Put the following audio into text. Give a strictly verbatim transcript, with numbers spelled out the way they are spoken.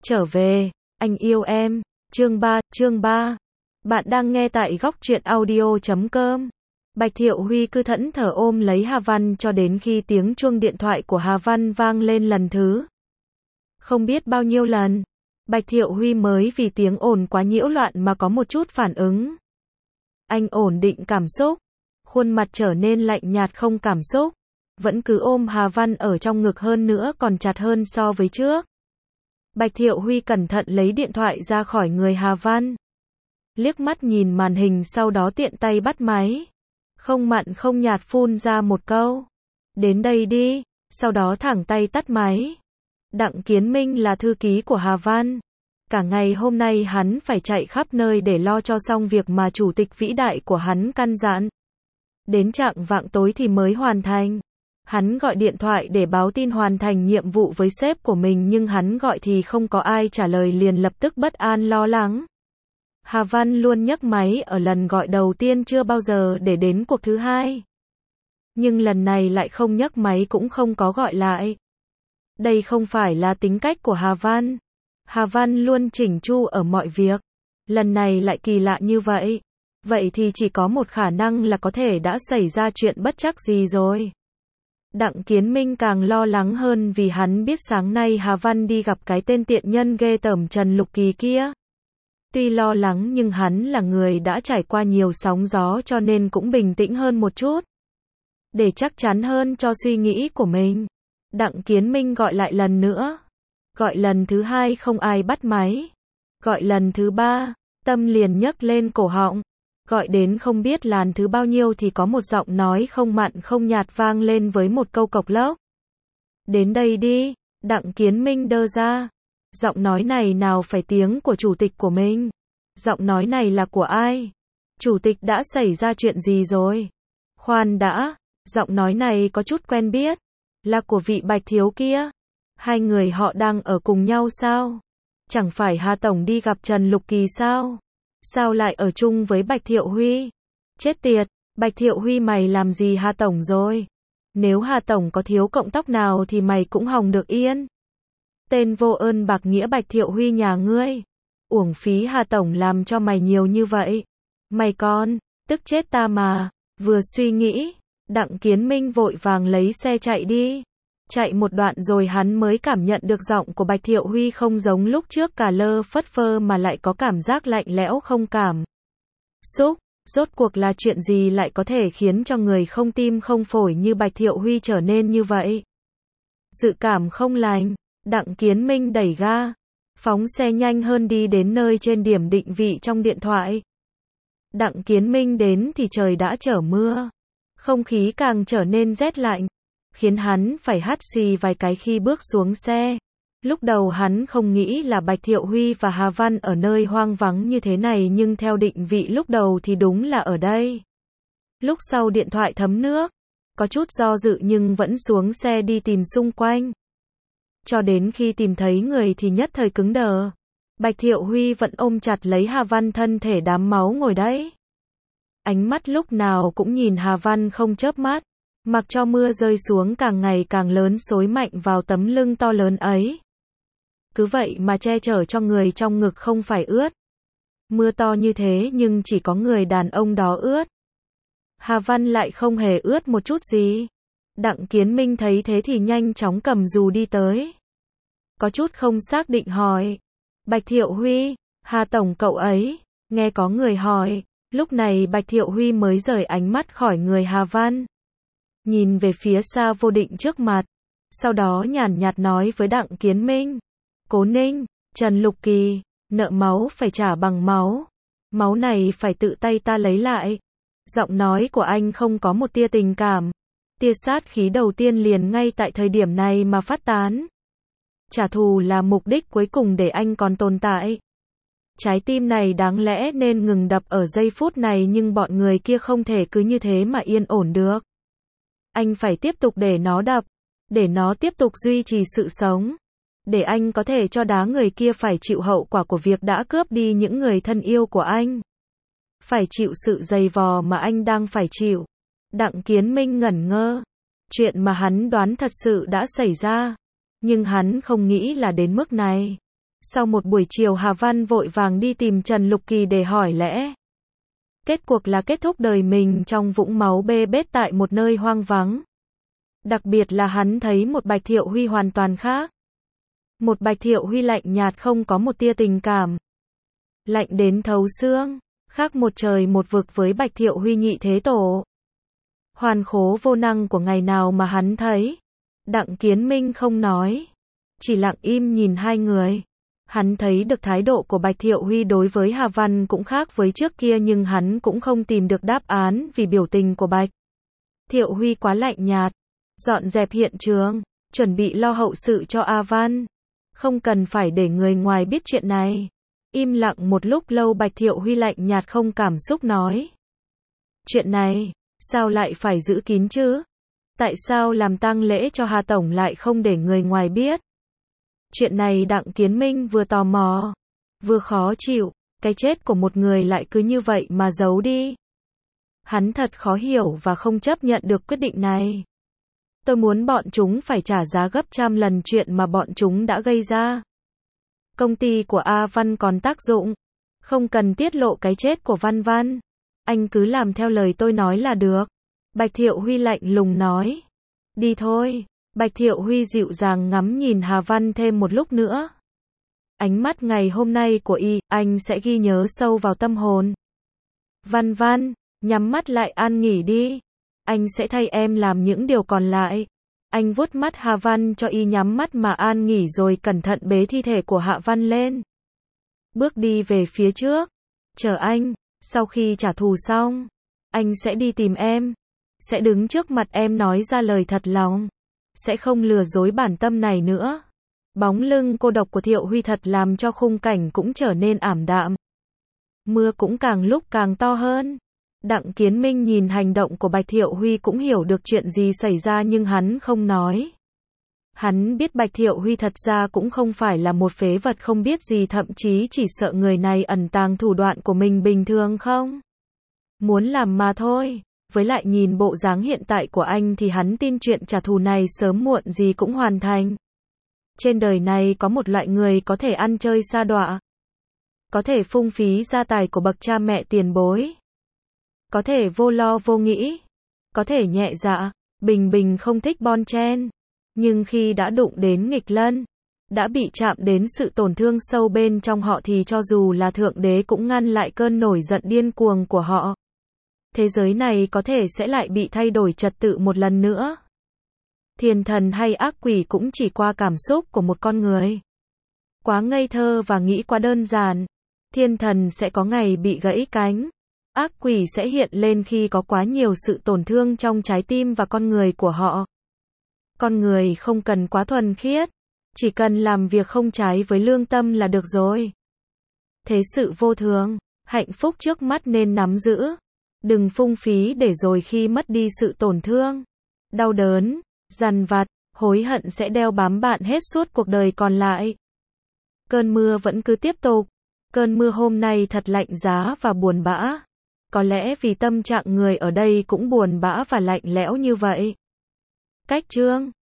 Trở về, anh yêu em. Chương ba, chương ba. Bạn đang nghe tại góc truyện audio chấm com. Bạch Thiệu Huy cứ thẫn thờ ôm lấy Hà Văn cho đến khi tiếng chuông điện thoại của Hà Văn vang lên lần thứ. Không biết bao nhiêu lần, Bạch Thiệu Huy mới vì tiếng ồn quá nhiễu loạn mà có một chút phản ứng. Anh ổn định cảm xúc, khuôn mặt trở nên lạnh nhạt không cảm xúc, vẫn cứ ôm Hà Văn ở trong ngực hơn nữa còn chặt hơn so với trước. Bạch Thiệu Huy cẩn thận lấy điện thoại ra khỏi người Hà Văn. Liếc mắt nhìn màn hình sau đó tiện tay bắt máy. Không mặn không nhạt phun ra một câu. Đến đây đi, sau đó thẳng tay tắt máy. Đặng Kiến Minh là thư ký của Hà Văn. Cả ngày hôm nay hắn phải chạy khắp nơi để lo cho xong việc mà chủ tịch vĩ đại của hắn căn dặn. Đến chạng vạng tối thì mới hoàn thành. Hắn gọi điện thoại để báo tin hoàn thành nhiệm vụ với sếp của mình nhưng hắn gọi thì không có ai trả lời liền lập tức bất an lo lắng. Hà Văn luôn nhấc máy ở lần gọi đầu tiên chưa bao giờ để đến cuộc thứ hai. Nhưng lần này lại không nhấc máy cũng không có gọi lại. Đây không phải là tính cách của Hà Văn. Hà Văn luôn chỉnh chu ở mọi việc. Lần này lại kỳ lạ như vậy. Vậy thì chỉ có một khả năng là có thể đã xảy ra chuyện bất trắc gì rồi. Đặng Kiến Minh càng lo lắng hơn vì hắn biết sáng nay Hà Văn đi gặp cái tên tiện nhân ghê tởm Trần Lục Kỳ kia. Tuy lo lắng nhưng hắn là người đã trải qua nhiều sóng gió cho nên cũng bình tĩnh hơn một chút. Để chắc chắn hơn cho suy nghĩ của mình, Đặng Kiến Minh gọi lại lần nữa. Gọi lần thứ hai không ai bắt máy. Gọi lần thứ ba, tâm liền nhấc lên cổ họng. Gọi đến không biết làn thứ bao nhiêu thì có một giọng nói không mặn không nhạt vang lên với một câu cộc lốc. Đến đây đi, Đặng Kiến Minh đơ ra. Giọng nói này nào phải tiếng của chủ tịch của mình. Giọng nói này là của ai? Chủ tịch đã xảy ra chuyện gì rồi? Khoan đã, giọng nói này có chút quen biết. Là của vị Bạch thiếu kia. Hai người họ đang ở cùng nhau sao? Chẳng phải Hà Tổng đi gặp Trần Lục Kỳ sao? Sao lại ở chung với Bạch Thiệu Huy? Chết tiệt, Bạch Thiệu Huy mày làm gì Hà Tổng rồi? Nếu Hà Tổng có thiếu cọng tóc nào thì mày cũng hòng được yên. Tên vô ơn bạc nghĩa Bạch Thiệu Huy nhà ngươi. Uổng phí Hà Tổng làm cho mày nhiều như vậy. Mày con, tức chết ta mà. Vừa suy nghĩ, Đặng Kiến Minh vội vàng lấy xe chạy đi. Chạy một đoạn rồi hắn mới cảm nhận được giọng của Bạch Thiệu Huy không giống lúc trước cả lơ phất phơ mà lại có cảm giác lạnh lẽo không cảm xúc. Rốt cuộc là chuyện gì lại có thể khiến cho người không tim không phổi như Bạch Thiệu Huy trở nên như vậy? Dự cảm không lành, Đặng Kiến Minh đẩy ga, phóng xe nhanh hơn đi đến nơi trên điểm định vị trong điện thoại. Đặng Kiến Minh đến thì trời đã trở mưa, không khí càng trở nên rét lạnh, khiến hắn phải hắt xì vài cái khi bước xuống xe. Lúc đầu hắn không nghĩ là Bạch Thiệu Huy và Hà Văn ở nơi hoang vắng như thế này nhưng theo định vị lúc đầu thì đúng là ở đây. Lúc sau điện thoại thấm nước, có chút do dự nhưng vẫn xuống xe đi tìm xung quanh. Cho đến khi tìm thấy người thì nhất thời cứng đờ. Bạch Thiệu Huy vẫn ôm chặt lấy Hà Văn thân thể đám máu ngồi đấy. Ánh mắt lúc nào cũng nhìn Hà Văn không chớp mắt. Mặc cho mưa rơi xuống càng ngày càng lớn xối mạnh vào tấm lưng to lớn ấy. Cứ vậy mà che chở cho người trong ngực không phải ướt. Mưa to như thế nhưng chỉ có người đàn ông đó ướt. Hà Văn lại không hề ướt một chút gì. Đặng Kiến Minh thấy thế thì nhanh chóng cầm dù đi tới. Có chút không xác định hỏi. Bạch Thiệu Huy, Hà Tổng cậu ấy. Nghe có người hỏi. Lúc này Bạch Thiệu Huy mới rời ánh mắt khỏi người Hà Văn. Nhìn về phía xa vô định trước mặt. Sau đó nhàn nhạt nói với Đặng Kiến Minh. Cố Ninh, Trần Lục Kỳ, nợ máu phải trả bằng máu. Máu này phải tự tay ta lấy lại. Giọng nói của anh không có một tia tình cảm. Tia sát khí đầu tiên liền ngay tại thời điểm này mà phát tán. Trả thù là mục đích cuối cùng để anh còn tồn tại. Trái tim này đáng lẽ nên ngừng đập ở giây phút này nhưng bọn người kia không thể cứ như thế mà yên ổn được. Anh phải tiếp tục để nó đập, để nó tiếp tục duy trì sự sống. Để anh có thể cho đá người kia phải chịu hậu quả của việc đã cướp đi những người thân yêu của anh. Phải chịu sự dày vò mà anh đang phải chịu. Đặng Kiến Minh ngẩn ngơ. Chuyện mà hắn đoán thật sự đã xảy ra. Nhưng hắn không nghĩ là đến mức này. Sau một buổi chiều Hà Văn vội vàng đi tìm Trần Lục Kỳ để hỏi lẽ. Kết cuộc là kết thúc đời mình trong vũng máu bê bết tại một nơi hoang vắng. Đặc biệt là hắn thấy một Bạch Thiệu Huy hoàn toàn khác. Một Bạch Thiệu Huy lạnh nhạt không có một tia tình cảm. Lạnh đến thấu xương, khác một trời một vực với Bạch Thiệu Huy nhị thế tổ. Hoàn khố vô năng của ngày nào mà hắn thấy. Đặng Kiến Minh không nói, chỉ lặng im nhìn hai người. Hắn thấy được thái độ của Bạch Thiệu Huy đối với Hà Văn cũng khác với trước kia nhưng hắn cũng không tìm được đáp án vì biểu tình của Bạch Thiệu Huy quá lạnh nhạt. Dọn dẹp hiện trường, chuẩn bị lo hậu sự cho A Văn. Không cần phải để người ngoài biết chuyện này. Im lặng một lúc lâu Bạch Thiệu Huy lạnh nhạt không cảm xúc nói. Chuyện này, sao lại phải giữ kín chứ? Tại sao làm tang lễ cho Hà Tổng lại không để người ngoài biết? Chuyện này Đặng Kiến Minh vừa tò mò, vừa khó chịu, cái chết của một người lại cứ như vậy mà giấu đi. Hắn thật khó hiểu và không chấp nhận được quyết định này. Tôi muốn bọn chúng phải trả giá gấp trăm lần chuyện mà bọn chúng đã gây ra. Công ty của A Văn còn tác dụng, không cần tiết lộ cái chết của Văn Văn. Anh cứ làm theo lời tôi nói là được. Bạch Thiệu Huy lạnh lùng nói. Đi thôi. Bạch Thiệu Huy dịu dàng ngắm nhìn Hà Văn thêm một lúc nữa. Ánh mắt ngày hôm nay của y, anh sẽ ghi nhớ sâu vào tâm hồn. Văn Văn, nhắm mắt lại an nghỉ đi. Anh sẽ thay em làm những điều còn lại. Anh vuốt mắt Hà Văn cho y nhắm mắt mà an nghỉ rồi cẩn thận bế thi thể của Hạ Văn lên. Bước đi về phía trước. Chờ anh, sau khi trả thù xong, anh sẽ đi tìm em. Sẽ đứng trước mặt em nói ra lời thật lòng. Sẽ không lừa dối bản tâm này nữa. Bóng lưng cô độc của Thiệu Huy thật làm cho khung cảnh cũng trở nên ảm đạm. Mưa cũng càng lúc càng to hơn. Đặng Kiến Minh nhìn hành động của Bạch Thiệu Huy cũng hiểu được chuyện gì xảy ra nhưng hắn không nói. Hắn biết Bạch Thiệu Huy thật ra cũng không phải là một phế vật không biết gì thậm chí chỉ sợ người này ẩn tàng thủ đoạn của mình bình thường không. Muốn làm mà thôi. Với lại nhìn bộ dáng hiện tại của anh thì hắn tin chuyện trả thù này sớm muộn gì cũng hoàn thành. Trên đời này có một loại người có thể ăn chơi sa đọa. Có thể phung phí gia tài của bậc cha mẹ tiền bối. Có thể vô lo vô nghĩ. Có thể nhẹ dạ, bình bình không thích bon chen. Nhưng khi đã đụng đến nghịch lân, đã bị chạm đến sự tổn thương sâu bên trong họ thì cho dù là thượng đế cũng ngăn lại cơn nổi giận điên cuồng của họ. Thế giới này có thể sẽ lại bị thay đổi trật tự một lần nữa. Thiên thần hay ác quỷ cũng chỉ qua cảm xúc của một con người. Quá ngây thơ và nghĩ quá đơn giản. Thiên thần sẽ có ngày bị gãy cánh. Ác quỷ sẽ hiện lên khi có quá nhiều sự tổn thương trong trái tim và con người của họ. Con người không cần quá thuần khiết. Chỉ cần làm việc không trái với lương tâm là được rồi. Thế sự vô thường, hạnh phúc trước mắt nên nắm giữ. Đừng phung phí để rồi khi mất đi sự tổn thương, đau đớn, dằn vặt, hối hận sẽ đeo bám bạn hết suốt cuộc đời còn lại. Cơn mưa vẫn cứ tiếp tục. Cơn mưa hôm nay thật lạnh giá và buồn bã. Có lẽ vì tâm trạng người ở đây cũng buồn bã và lạnh lẽo như vậy. Cách chương